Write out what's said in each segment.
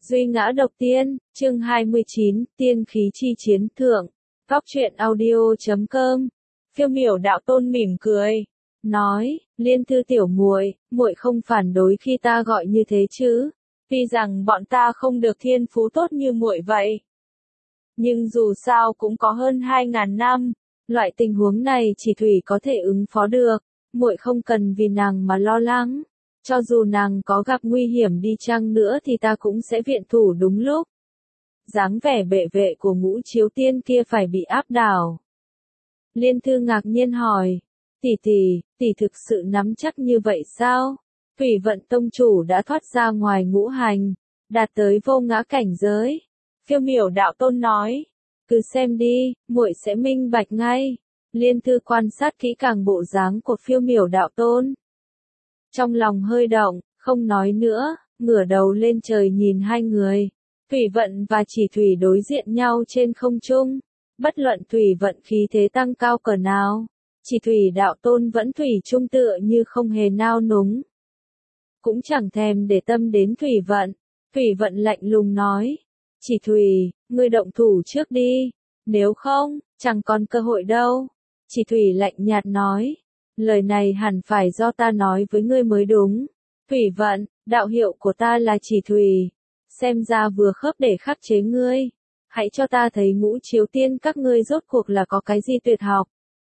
Duy ngã độc tiên, chương 29, tiên khí chi chiến thượng. Góc truyện audio.com. Phiêu miểu đạo tôn mỉm cười, nói, Liên Thư tiểu muội, muội không phản đối khi ta gọi như thế chứ? Tuy rằng bọn ta không được thiên phú tốt như muội vậy, nhưng dù sao cũng có hơn 2.000 năm, loại tình huống này chỉ Thủy có thể ứng phó được, muội không cần vì nàng mà lo lắng. Cho dù nàng có gặp nguy hiểm đi chăng nữa thì ta cũng sẽ viện thủ đúng lúc. Dáng vẻ bệ vệ của Ngũ Chiếu Tiên kia phải bị áp đảo. Liên Thư ngạc nhiên hỏi, tỷ thực sự nắm chắc như vậy sao? Thủy Vận Tông chủ đã thoát ra ngoài ngũ hành, đạt tới vô ngã cảnh giới. Phiêu miểu đạo tôn nói, cứ xem đi, muội sẽ minh bạch ngay. Liên Thư quan sát kỹ càng bộ dáng của phiêu miểu đạo tôn. Trong lòng hơi động, không nói nữa, ngửa đầu lên trời nhìn hai người. Thủy Vận và Chỉ Thủy đối diện nhau trên không trung. Bất luận Thủy Vận khí thế tăng cao cỡ nào, Chỉ Thủy đạo tôn vẫn thủy chung tựa như không hề nao núng. Cũng chẳng thèm để tâm đến Thủy Vận. Thủy Vận lạnh lùng nói, Chỉ Thủy, ngươi động thủ trước đi, nếu không, chẳng còn cơ hội đâu. Chỉ Thủy lạnh nhạt nói, lời này hẳn phải do ta nói với ngươi mới đúng. Thủy Vận, đạo hiệu của ta là Chỉ Thủy, xem ra vừa khớp để khắc chế ngươi. Hãy cho ta thấy Ngũ Chiếu Tiên các ngươi rốt cuộc là có cái gì tuyệt học.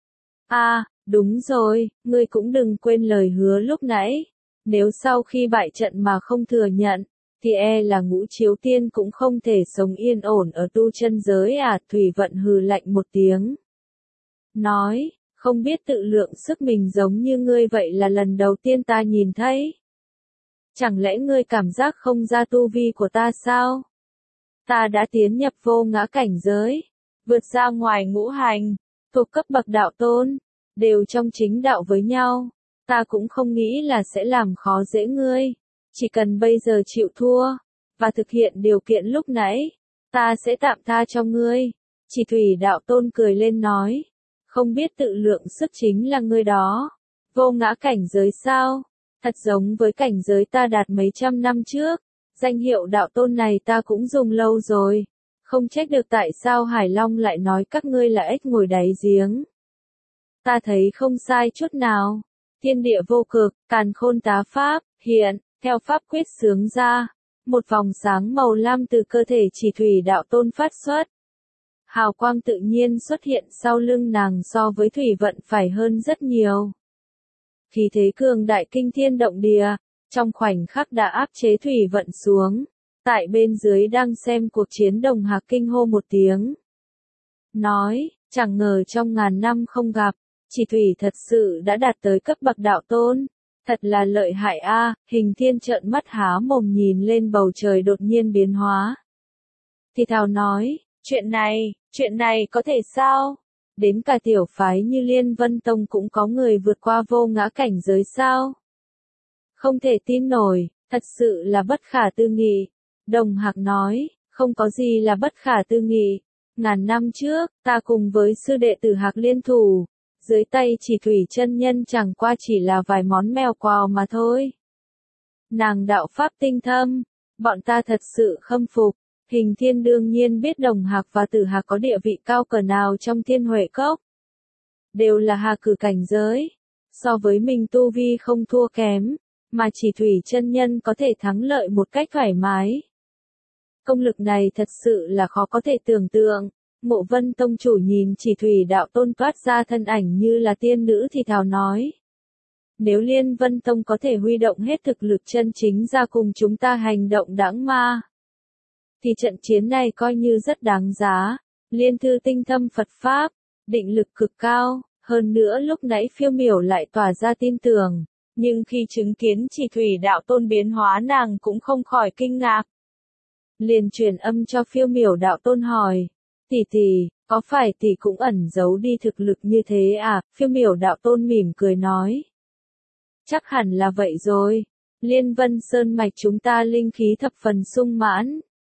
Đúng rồi, ngươi cũng đừng quên lời hứa lúc nãy. Nếu sau khi bại trận mà không thừa nhận, thì là Ngũ Chiếu Tiên cũng không thể sống yên ổn ở tu chân giới à. Thủy Vận hừ lạnh một tiếng, nói, không biết tự lượng sức mình giống như ngươi vậy là lần đầu tiên ta nhìn thấy. Chẳng lẽ ngươi cảm giác không ra tu vi của ta sao? Ta đã tiến nhập vô ngã cảnh giới, vượt ra ngoài ngũ hành, thuộc cấp bậc đạo tôn, đều trong chính đạo với nhau. Ta cũng không nghĩ là sẽ làm khó dễ ngươi. Chỉ cần bây giờ chịu thua, và thực hiện điều kiện lúc nãy, ta sẽ tạm tha cho ngươi. Chỉ Thủy đạo tôn cười lên nói, không biết tự lượng sức chính là ngươi đó. Vô ngã cảnh giới sao? Thật giống với cảnh giới ta đạt mấy trăm năm trước. Danh hiệu đạo tôn này ta cũng dùng lâu rồi. Không trách được tại sao Hải Long lại nói các ngươi là ếch ngồi đáy giếng. Ta thấy không sai chút nào. Thiên địa vô cực, càn khôn tá pháp, hiện, theo pháp quyết xướng ra. Một vòng sáng màu lam từ cơ thể Chỉ Thủy đạo tôn phát xuất. Hào quang tự nhiên xuất hiện sau lưng nàng so với Thủy Vận phải hơn rất nhiều. Khí thế cường đại kinh thiên động địa, trong khoảnh khắc đã áp chế Thủy Vận xuống. Tại bên dưới đang xem cuộc chiến Đồng Hạc kinh hô một tiếng. Nói, chẳng ngờ trong ngàn năm không gặp, Chỉ Thủy thật sự đã đạt tới cấp bậc đạo tôn. Thật là lợi hại a. Hình Thiên trợn mắt há mồm nhìn lên bầu trời đột nhiên biến hóa. Thì thào nói, chuyện này có thể sao? Đến cả tiểu phái như Liên Vân Tông cũng có người vượt qua vô ngã cảnh giới sao? Không thể tin nổi, thật sự là bất khả tư nghị. Đồng Hạc nói, không có gì là bất khả tư nghị. Ngàn năm trước, ta cùng với sư đệ tử Hạc liên thủ, dưới tay Chỉ Thủy chân nhân chẳng qua chỉ là vài món mèo quào mà thôi. Nàng đạo pháp tinh thâm, bọn ta thật sự khâm phục. Hình Thiên đương nhiên biết Đồng Hạc và Tử Hạc có địa vị cao cỡ nào trong Thiên Huệ Cốc. Đều là Hà cử cảnh giới. So với mình tu vi không thua kém, mà Chỉ Thủy chân nhân có thể thắng lợi một cách thoải mái. Công lực này thật sự là khó có thể tưởng tượng. Mộ Vân Tông chủ nhìn Chỉ Thủy đạo tôn toát ra thân ảnh như là tiên nữ thì thào nói. Nếu Liên Vân Tông có thể huy động hết thực lực chân chính ra cùng chúng ta hành động đãng ma, thì trận chiến này coi như rất đáng giá. Liên Thư tinh thâm Phật Pháp, định lực cực cao, hơn nữa lúc nãy phiêu miểu lại tỏa ra tin tưởng, nhưng khi chứng kiến Chỉ Thủy đạo tôn biến hóa nàng cũng không khỏi kinh ngạc. Liền truyền âm cho phiêu miểu đạo tôn hỏi, tỷ, có phải tỷ cũng ẩn giấu đi thực lực như thế à? Phiêu miểu đạo tôn mỉm cười nói, chắc hẳn là vậy rồi. Liên Vân Sơn mạch chúng ta linh khí thập phần sung mãn.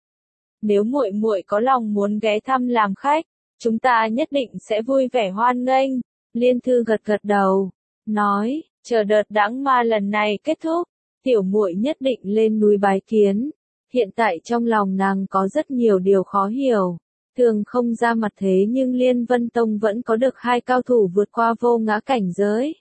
Nếu muội có lòng muốn ghé thăm làm khách, chúng ta nhất định sẽ vui vẻ hoan nghênh. Liên Thư gật đầu, nói, chờ đợt đãng ma lần này kết thúc, tiểu muội nhất định lên núi bái kiến. Hiện tại trong lòng nàng có rất nhiều điều khó hiểu. Thường không ra mặt thế nhưng Liên Vân Tông vẫn có được 2 cao thủ vượt qua vô ngã cảnh giới.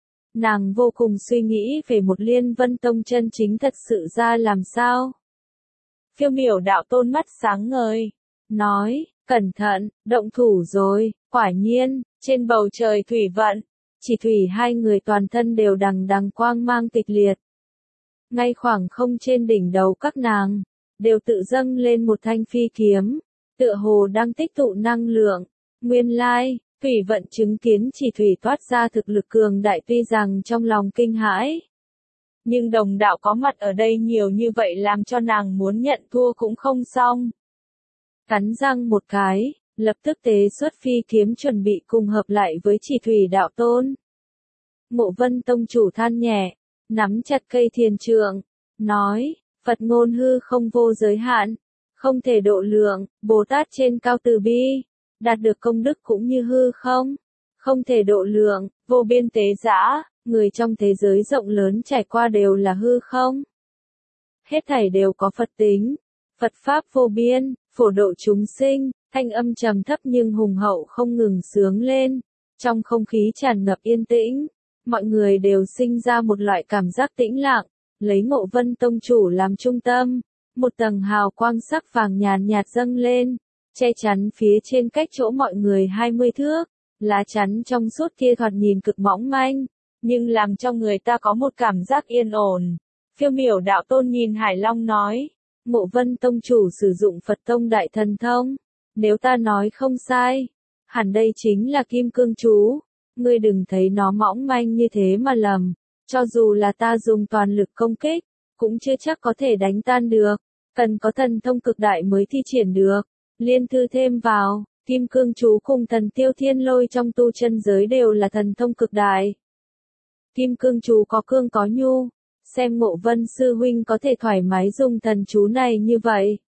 Nàng vô cùng suy nghĩ về một Liên Vân Tông chân chính thật sự ra làm sao. Phiêu Miểu đạo tôn mắt sáng ngời, nói, cẩn thận, động thủ rồi. Quả nhiên, trên bầu trời thủy vận, chỉ thủy 2 người toàn thân đều đằng đằng quang mang tịch liệt. Ngay khoảng không trên đỉnh đầu các nàng, đều tự dâng lên một thanh phi kiếm, tựa hồ đang tích tụ năng lượng. Nguyên lai, thủy vận chứng kiến chỉ thủy toát ra thực lực cường đại, tuy rằng trong lòng kinh hãi. Nhưng đồng đạo có mặt ở đây nhiều như vậy làm cho nàng muốn nhận thua cũng không xong. Cắn răng một cái, lập tức tế xuất phi kiếm chuẩn bị cùng hợp lại với chỉ thủy đạo tôn. Ngộ Vân Tông chủ than nhẹ, nắm chặt cây thiền trượng, nói, Phật ngôn hư không vô giới hạn, không thể độ lượng, Bồ Tát trên cao từ bi, đạt được công đức cũng như hư không, không thể độ lượng, vô biên tế dã, người trong thế giới rộng lớn trải qua đều là hư không. Hết thảy đều có Phật tính, Phật Pháp vô biên, phổ độ chúng sinh, thanh âm trầm thấp nhưng hùng hậu không ngừng sướng lên, trong không khí tràn ngập yên tĩnh. Mọi người đều sinh ra một loại cảm giác tĩnh lặng, lấy Ngộ Vân Tông chủ làm trung tâm, một tầng hào quang sắc vàng nhàn nhạt dâng lên, che chắn phía trên cách chỗ mọi người 20 thước, lá chắn trong suốt kia thoạt nhìn cực mỏng manh, nhưng làm cho người ta có một cảm giác yên ổn. Phiêu Miểu đạo tôn nhìn Hải Long nói, Ngộ Vân Tông chủ sử dụng Phật Tông Đại Thần Thông, nếu ta nói không sai, hẳn đây chính là Kim Cương Chú. Ngươi đừng thấy nó mỏng manh như thế mà lầm, cho dù là ta dùng toàn lực công kích, cũng chưa chắc có thể đánh tan được, cần có thần thông cực đại mới thi triển được. Liên Thư thêm vào, Kim Cương Chú cùng Thần Tiêu Thiên Lôi trong tu chân giới đều là thần thông cực đại. Kim Cương Chú có cương có nhu, xem Ngộ Vân sư huynh có thể thoải mái dùng thần chú này như vậy.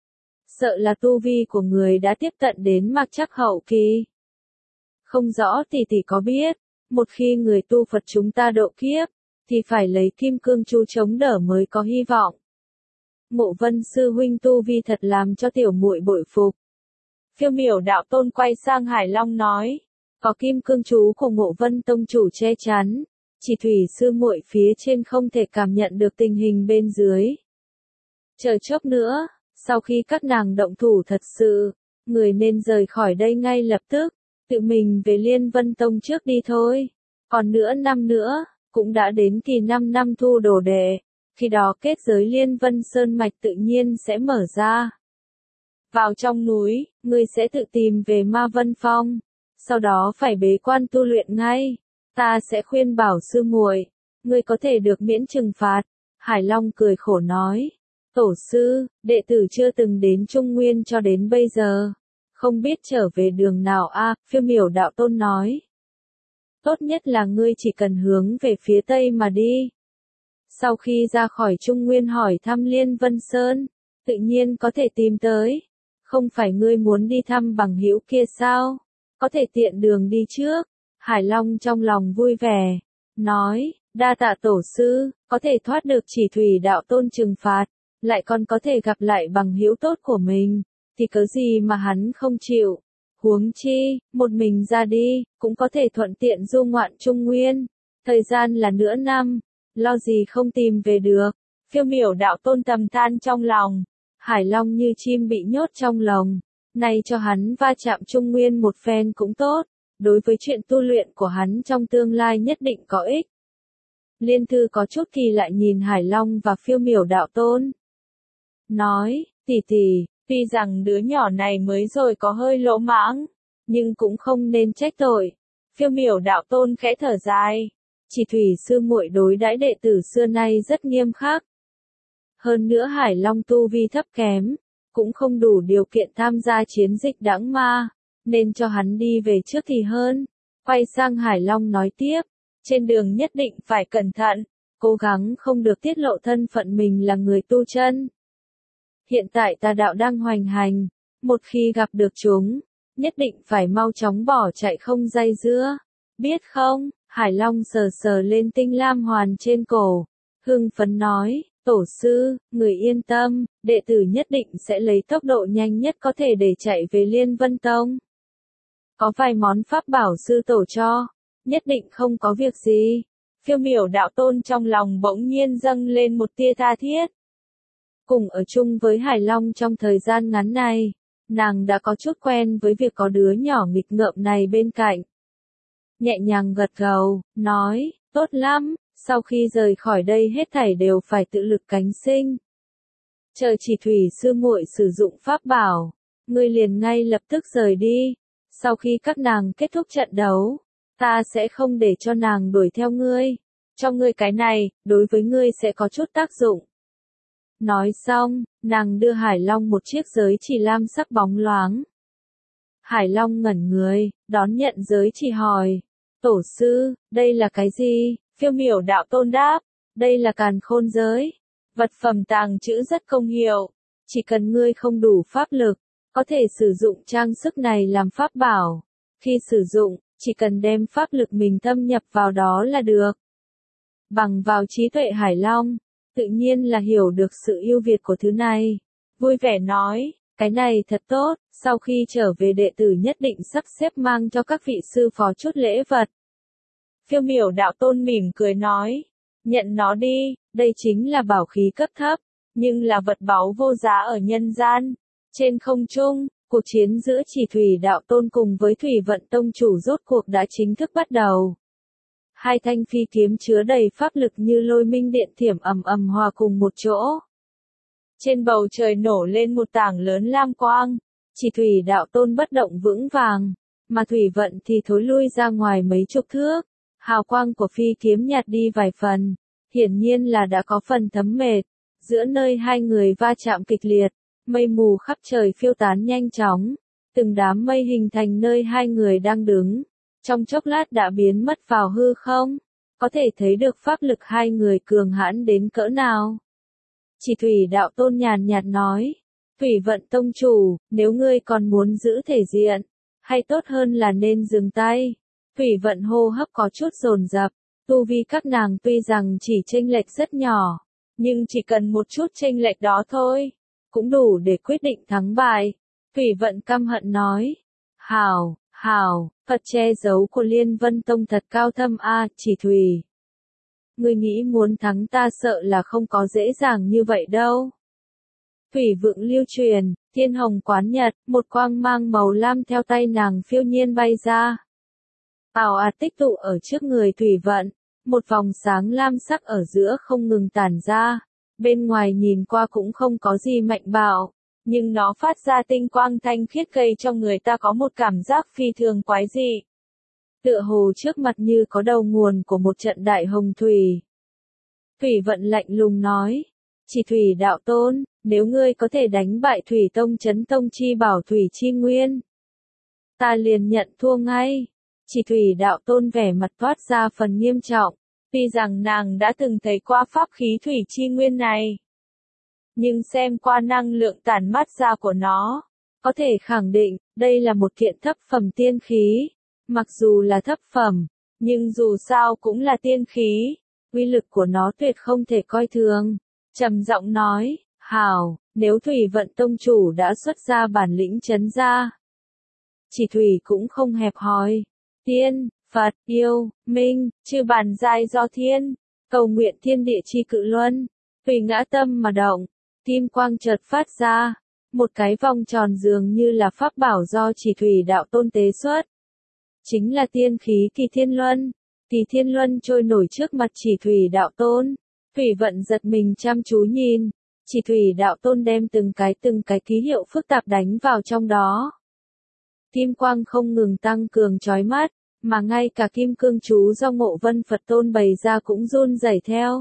Sợ là tu vi của người đã tiếp cận đến Mạc Trắc hậu kỳ. Không rõ tỷ tỷ có biết, một khi người tu Phật chúng ta độ kiếp, thì phải lấy Kim Cương Chú chống đỡ mới có hy vọng. Ngộ Vân sư huynh tu vi thật làm cho tiểu muội bội phục. Phiêu Miểu đạo tôn quay sang Hải Long nói, có Kim Cương Chú của Ngộ Vân Tông chủ che chắn, chỉ thủy sư muội phía trên không thể cảm nhận được tình hình bên dưới. Chờ chốc nữa, sau khi các nàng động thủ thật sự, người nên rời khỏi đây ngay lập tức. Tự mình về Liên Vân Tông trước đi thôi. Còn nửa năm nữa, cũng đã đến kỳ 5 năm thu đồ đệ. Khi đó kết giới Liên Vân Sơn Mạch tự nhiên sẽ mở ra. Vào trong núi, ngươi sẽ tự tìm về Ma Vân Phong. Sau đó phải bế quan tu luyện ngay. Ta sẽ khuyên bảo sư muội, ngươi có thể được miễn trừng phạt. Hải Long cười khổ nói. Tổ sư, đệ tử chưa từng đến Trung Nguyên cho đến bây giờ. Không biết trở về đường nào a? Phiêu Miểu đạo tôn nói. Tốt nhất là ngươi chỉ cần hướng về phía tây mà đi. Sau khi ra khỏi Trung Nguyên hỏi thăm Liên Vân Sơn, tự nhiên có thể tìm tới. Không phải ngươi muốn đi thăm bằng hữu kia sao? Có thể tiện đường đi trước. Hải Long trong lòng vui vẻ, nói, đa tạ tổ sư, có thể thoát được chỉ thủy đạo tôn trừng phạt, lại còn có thể gặp lại bằng hữu tốt của mình. Thì cớ gì mà hắn không chịu, huống chi, một mình ra đi, cũng có thể thuận tiện du ngoạn Trung Nguyên, thời gian là nửa năm, lo gì không tìm về được. Phiêu Miểu đạo tôn thầm than trong lòng, Hải Long như chim bị nhốt trong lồng, nay cho hắn va chạm Trung Nguyên một phen cũng tốt, đối với chuyện tu luyện của hắn trong tương lai nhất định có ích. Liên Thư có chút kỳ lại nhìn Hải Long và Phiêu Miểu đạo tôn, nói, tỷ tỷ, tuy rằng đứa nhỏ này mới rồi có hơi lỗ mãng, nhưng cũng không nên trách tội. Phiêu Miểu đạo tôn khẽ thở dài, chỉ thủy sư muội đối đãi đệ tử xưa nay rất nghiêm khắc. Hơn nữa Hải Long tu vi thấp kém, cũng không đủ điều kiện tham gia chiến dịch đãng ma, nên cho hắn đi về trước thì hơn. Quay sang Hải Long nói tiếp, trên đường nhất định phải cẩn thận, cố gắng không được tiết lộ thân phận mình là người tu chân. Hiện tại tà đạo đang hoành hành, một khi gặp được chúng, nhất định phải mau chóng bỏ chạy không dây dưa. Biết không? Hải Long sờ sờ lên tinh lam hoàn trên cổ, hưng phấn nói, Tổ sư, người yên tâm, đệ tử nhất định sẽ lấy tốc độ nhanh nhất có thể để chạy về Liên Vân Tông. Có vài món pháp bảo sư tổ cho, nhất định không có việc gì. Phiêu miểu đạo tôn trong lòng bỗng nhiên dâng lên một tia tha thiết. Cùng ở chung với Hải Long trong thời gian ngắn này, nàng đã có chút quen với việc có đứa nhỏ nghịch ngợm này bên cạnh. Nhẹ nhàng gật gđầu, nói, tốt lắm, sau khi rời khỏi đây hết thảy đều phải tự lực cánh sinh. Chờ Chỉ Thủy sư muội sử dụng pháp bảo, ngươi liền ngay lập tức rời đi. Sau khi các nàng kết thúc trận đấu, ta sẽ không để cho nàng đuổi theo ngươi. Cho ngươi cái này, đối với ngươi sẽ có chút tác dụng. Nói xong, nàng đưa Hải Long một chiếc giới chỉ lam sắc bóng loáng. Hải Long ngẩn người, đón nhận giới chỉ hỏi. Tổ sư, đây là cái gì? Phiêu miểu đạo tôn đáp. Đây là càn khôn giới. Vật phẩm tàng trữ rất công hiệu. Chỉ cần ngươi không đủ pháp lực, có thể sử dụng trang sức này làm pháp bảo. Khi sử dụng, chỉ cần đem pháp lực mình thâm nhập vào đó là được. Bằng vào trí tuệ Hải Long, tự nhiên là hiểu được sự ưu việt của thứ này. Vui vẻ nói, cái này thật tốt, sau khi trở về đệ tử nhất định sắp xếp mang cho các vị sư phó chút lễ vật. Phiêu miểu đạo tôn mỉm cười nói, nhận nó đi, đây chính là bảo khí cấp thấp, nhưng là vật báu vô giá ở nhân gian. Trên không trung, cuộc chiến giữa Chỉ Thủy đạo tôn cùng với Thủy Vận tông chủ rốt cuộc đã chính thức bắt đầu. Hai thanh phi kiếm chứa đầy pháp lực như lôi minh điện thiểm ầm ầm hòa cùng một chỗ. Trên bầu trời nổ lên một tảng lớn lam quang, Chỉ Thủy đạo tôn bất động vững vàng, mà Thủy Vận thì thối lui ra ngoài mấy chục thước. Hào quang của phi kiếm nhạt đi vài phần, hiển nhiên là đã có phần thấm mệt. Giữa nơi hai người va chạm kịch liệt, mây mù khắp trời phiêu tán nhanh chóng, từng đám mây hình thành nơi hai người đang đứng. Trong chốc lát đã biến mất vào hư không, có thể thấy được pháp lực hai người cường hãn đến cỡ nào. Chỉ Thủy đạo tôn nhàn nhạt nói, Thủy Vận tông chủ, nếu ngươi còn muốn giữ thể diện, hay tốt hơn là nên dừng tay. Thủy Vận hô hấp có chút dồn dập, tu vi các nàng tuy rằng chỉ chênh lệch rất nhỏ, nhưng chỉ cần một chút chênh lệch đó thôi, cũng đủ để quyết định thắng bại. Thủy Vận căm hận nói, hảo, Phật che giấu của Liên Vân Tông thật cao thâm a, Chỉ Thủy. Ngươi nghĩ muốn thắng ta sợ là không có dễ dàng như vậy đâu. Thủy vượng lưu truyền, thiên hồng quán nhật, một quang mang màu lam theo tay nàng phiêu nhiên bay ra. Ào ạt tích tụ ở trước người Thủy Vận, một vòng sáng lam sắc ở giữa không ngừng tản ra, bên ngoài nhìn qua cũng không có gì mạnh bạo, nhưng nó phát ra tinh quang thanh khiết gây cho người ta có một cảm giác phi thường quái dị. Tựa hồ trước mặt như có đầu nguồn của một trận đại hồng thủy. Thủy Vận lạnh lùng nói, Chỉ Thủy đạo tôn, nếu ngươi có thể đánh bại Thủy Tông Chấn Tông chi bảo Thủy chi nguyên, ta liền nhận thua ngay. Chỉ Thủy đạo tôn vẻ mặt toát ra phần nghiêm trọng, tuy rằng nàng đã từng thấy qua pháp khí Thủy chi nguyên này, nhưng xem qua năng lượng tản mát ra của nó, có thể khẳng định, đây là một kiện thấp phẩm tiên khí. Mặc dù là thấp phẩm, nhưng dù sao cũng là tiên khí, uy lực của nó tuyệt không thể coi thường. Trầm giọng nói, hảo, nếu Thủy Vận tông chủ đã xuất ra bản lĩnh chấn ra. Chỉ Thủy cũng không hẹp hòi. Tiên, Phật, yêu, minh, chư bản giai do thiên, cầu nguyện thiên địa chi cự luân, tùy ngã tâm mà động, kim quang chợt phát ra, một cái vòng tròn dường như là pháp bảo do Chỉ Thủy đạo tôn tế xuất. Chính là tiên khí Kỳ Thiên Luân. Kỳ Thiên Luân trôi nổi trước mặt Chỉ Thủy đạo tôn. Thủy Vận giật mình chăm chú nhìn, Chỉ Thủy đạo tôn đem từng cái ký hiệu phức tạp đánh vào trong đó. Kim quang không ngừng tăng cường chói mắt, mà ngay cả kim cương chú do Ngộ Vân Phật tôn bày ra cũng run rẩy theo.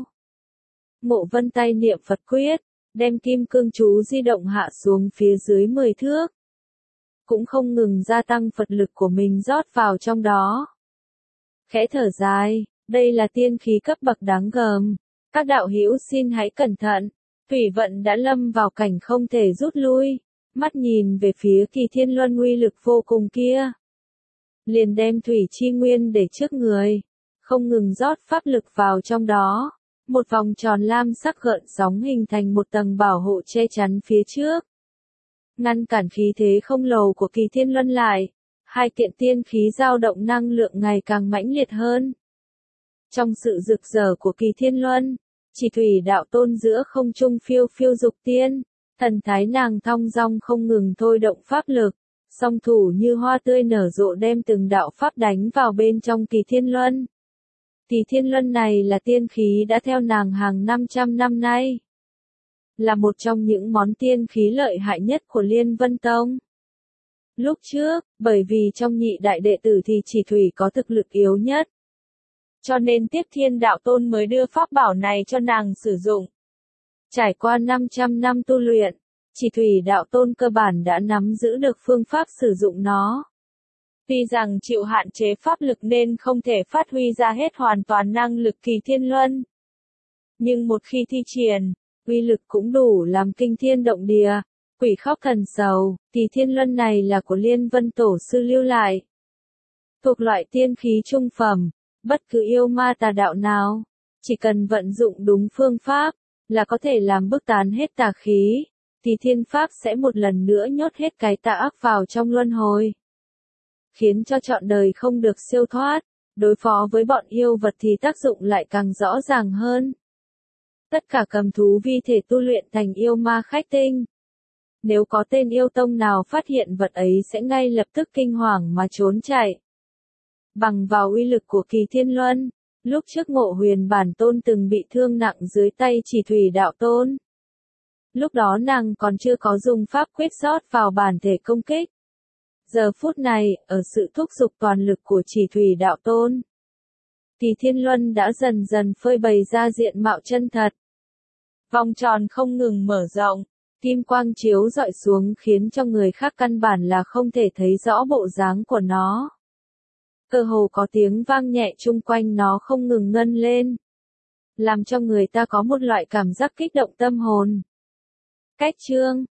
Ngộ Vân tay niệm Phật quyết, đem kim cương chú di động hạ xuống phía dưới 10 thước. Cũng không ngừng gia tăng Phật lực của mình rót vào trong đó. Khẽ thở dài, đây là tiên khí cấp bậc đáng gờm. Các đạo hữu xin hãy cẩn thận, Thủy Vận đã lâm vào cảnh không thể rút lui, mắt nhìn về phía Kỳ Thiên Luân uy lực vô cùng kia. Liền đem Thủy Chi Nguyên để trước người, không ngừng rót pháp lực vào trong đó. Một vòng tròn lam sắc gợn sóng hình thành một tầng bảo hộ che chắn phía trước, ngăn cản khí thế không lồ của Kỳ Thiên Luân lại. Hai kiện tiên khí dao động năng lượng ngày càng mãnh liệt hơn. Trong sự rực rỡ của Kỳ Thiên Luân, Chỉ Thủy Đạo Tôn giữa không trung phiêu phiêu dục tiên, thần thái nàng thong dong không ngừng thôi động pháp lực, song thủ như hoa tươi nở rộ đem từng đạo pháp đánh vào bên trong Kỳ Thiên Luân. Kỳ Thiên Luân này là tiên khí đã theo nàng hàng 500 năm nay, là một trong những món tiên khí lợi hại nhất của Liên Vân Tông. Lúc trước, bởi vì trong nhị đại đệ tử thì Chỉ Thủy có thực lực yếu nhất, cho nên Tiếp Thiên Đạo Tôn mới đưa pháp bảo này cho nàng sử dụng. Trải qua 500 năm tu luyện, Chỉ Thủy Đạo Tôn cơ bản đã nắm giữ được phương pháp sử dụng nó. Tuy rằng chịu hạn chế pháp lực nên không thể phát huy ra hết hoàn toàn năng lực Kỳ Thiên Luân, nhưng một khi thi triển, uy lực cũng đủ làm kinh thiên động địa, quỷ khóc thần sầu. Kỳ Thiên Luân này là của Liên Vân Tổ sư lưu lại, thuộc loại tiên khí trung phẩm, bất cứ yêu ma tà đạo nào, chỉ cần vận dụng đúng phương pháp, là có thể làm bức tán hết tà khí, thì thiên pháp sẽ một lần nữa nhốt hết cái tà ác vào trong luân hồi, khiến cho trọn đời không được siêu thoát. Đối phó với bọn yêu vật thì tác dụng lại càng rõ ràng hơn. Tất cả cầm thú vi thể tu luyện thành yêu ma khách tinh. Nếu có tên yêu tông nào phát hiện vật ấy sẽ ngay lập tức kinh hoàng mà trốn chạy. Bằng vào uy lực của Kỳ Thiên Luân, lúc trước Ngộ Huyền Bản Tôn từng bị thương nặng dưới tay Chỉ Thủy Đạo Tôn. Lúc đó nàng còn chưa có dùng pháp quyết rót vào bản thể công kích. Giờ phút này, ở sự thúc giục toàn lực của Chỉ Thủy Đạo Tôn, Kỳ Thiên Luân đã dần dần phơi bày ra diện mạo chân thật. Vòng tròn không ngừng mở rộng, kim quang chiếu rọi xuống khiến cho người khác căn bản là không thể thấy rõ bộ dáng của nó. Cơ hồ có tiếng vang nhẹ chung quanh nó không ngừng ngân lên, làm cho người ta có một loại cảm giác kích động tâm hồn. Cách chương